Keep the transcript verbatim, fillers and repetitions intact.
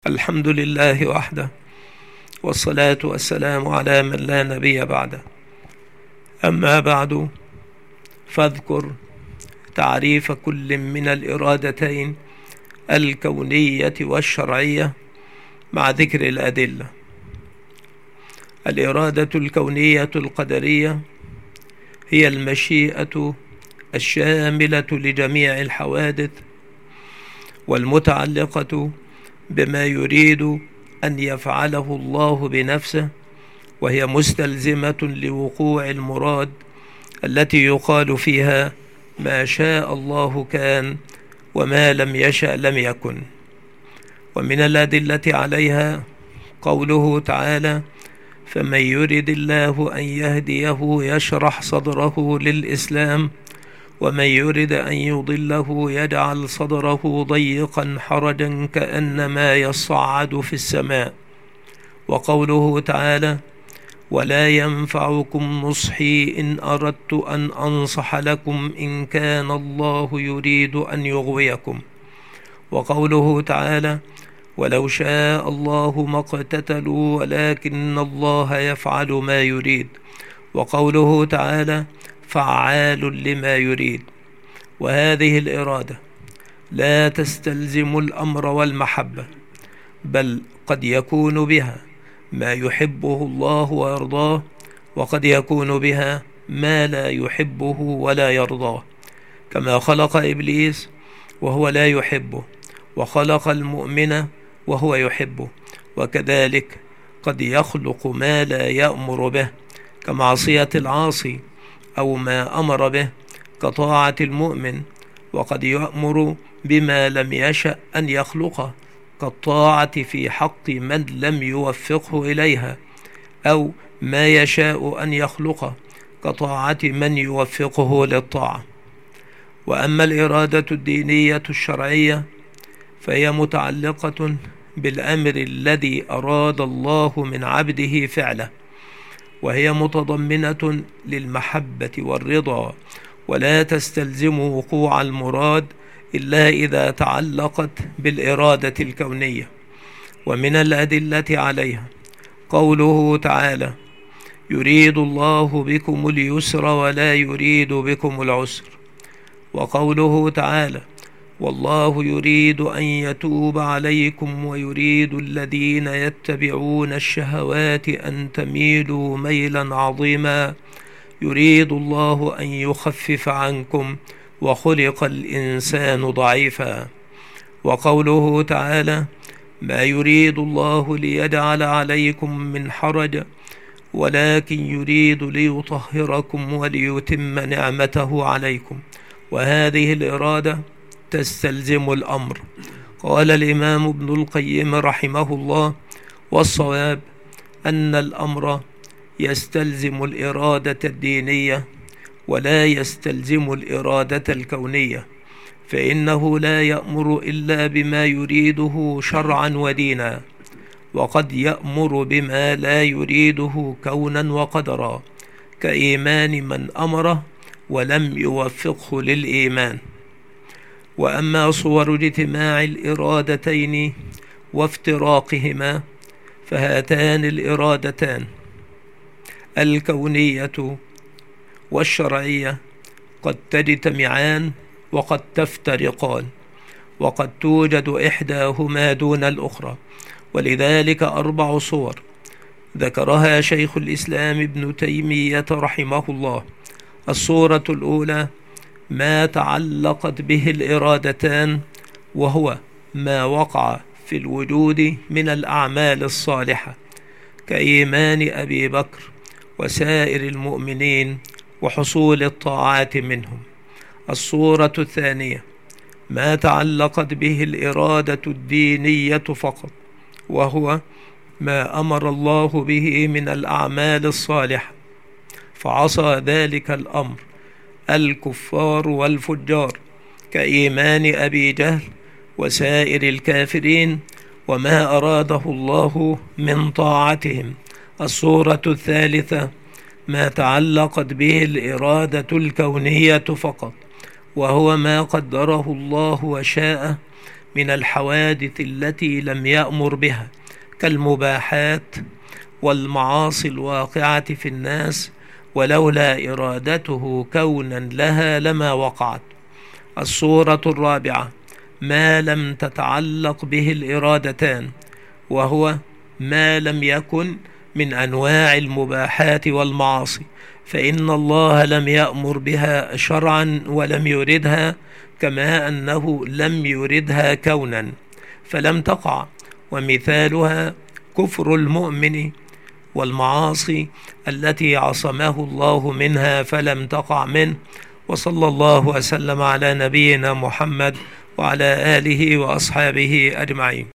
الحمد لله وحده، والصلاة والسلام على من لا نبي بعده. أما بعد، فاذكر تعريف كل من الإرادتين الكونية والشرعية مع ذكر الأدلة. الإرادة الكونية القدرية هي المشيئة الشاملة لجميع الحوادث والمتعلقة بما يريد أن يفعله الله بنفسه، وهي مستلزمة لوقوع المراد التي يقال فيها ما شاء الله كان وما لم يشأ لم يكن. ومن الأدلة عليها قوله تعالى: فمن يرد الله أن يهديه يشرح صدره للإسلام ومن يرد أن يضله يجعل صدره ضيقا حرجا كأنما يصعد في السماء. وقوله تعالى: ولا ينفعكم نصحي إن أردت أن أنصح لكم إن كان الله يريد أن يغويكم. وقوله تعالى: ولو شاء الله ما اقتتلوا ولكن الله يفعل ما يريد. وقوله تعالى: فعال لما يريد. وهذه الإرادة لا تستلزم الأمر والمحبة، بل قد يكون بها ما يحبه الله ويرضاه، وقد يكون بها ما لا يحبه ولا يرضاه، كما خلق إبليس وهو لا يحبه، وخلق المؤمن وهو يحبه. وكذلك قد يخلق ما لا يأمر به كمعصية العاصي، أو ما أمر به كطاعة المؤمن، وقد يأمر بما لم يشأ أن يخلقه كالطاعة في حق من لم يوفقه إليها، أو ما يشاء أن يخلقه كطاعة من يوفقه للطاعة. وأما الإرادة الدينية الشرعية فهي متعلقة بالأمر الذي أراد الله من عبده فعله، وهي متضمنة للمحبة والرضا، ولا تستلزم وقوع المراد إلا إذا تعلقت بالإرادة الكونية. ومن الأدلة عليها قوله تعالى: يريد الله بكم اليسر ولا يريد بكم العسر. وقوله تعالى: والله يريد أن يتوب عليكم ويريد الذين يتبعون الشهوات أن تميلوا ميلا عظيما يريد الله أن يخفف عنكم وخلق الإنسان ضعيفا. وقوله تعالى: ما يريد الله ليجعل عليكم من حرج ولكن يريد ليطهركم وليتم نعمته عليكم. وهذه الإرادة تستلزم الأمر. قال الإمام ابن القيم رحمه الله: والصواب أن الأمر يستلزم الإرادة الدينية ولا يستلزم الإرادة الكونية، فإنه لا يأمر إلا بما يريده شرعا ودينا، وقد يأمر بما لا يريده كونا وقدرا، كإيمان من أمره ولم يوفقه للإيمان. وأما صور اجتماع الإرادتين وافتراقهما فهاتان الإرادتان الكونية والشرعية قد تجتمعان وقد تفترقان، وقد توجد إحداهما دون الأخرى، ولذلك أربع صور ذكرها شيخ الإسلام ابن تيمية رحمه الله. الصورة الأولى ما تعلقت به الإرادتان، وهو ما وقع في الوجود من الأعمال الصالحة كإيمان أبي بكر وسائر المؤمنين وحصول الطاعات منهم. الصورة الثانية ما تعلقت به الإرادة الدينية فقط، وهو ما أمر الله به من الأعمال الصالحة فعصى ذلك الأمر الكفار والفجار كإيمان أبي جهل وسائر الكافرين وما أراده الله من طاعتهم. الصورة الثالثة ما تعلقت به الإرادة الكونية فقط، وهو ما قدره الله وشاءه من الحوادث التي لم يأمر بها كالمباحات والمعاصي الواقعة في الناس، ولولا إرادته كونا لها لما وقعت. الصورة الرابعة: ما لم تتعلق به الإرادتان، وهو ما لم يكن من أنواع المباحات والمعاصي، فإن الله لم يأمر بها شرعا ولم يردها، كما أنه لم يردها كونا فلم تقع. ومثالها كفر المؤمن والمعاصي التي عصمه الله منها فلم تقع منه. وصلى الله وسلم على نبينا محمد وعلى آله وأصحابه أجمعين.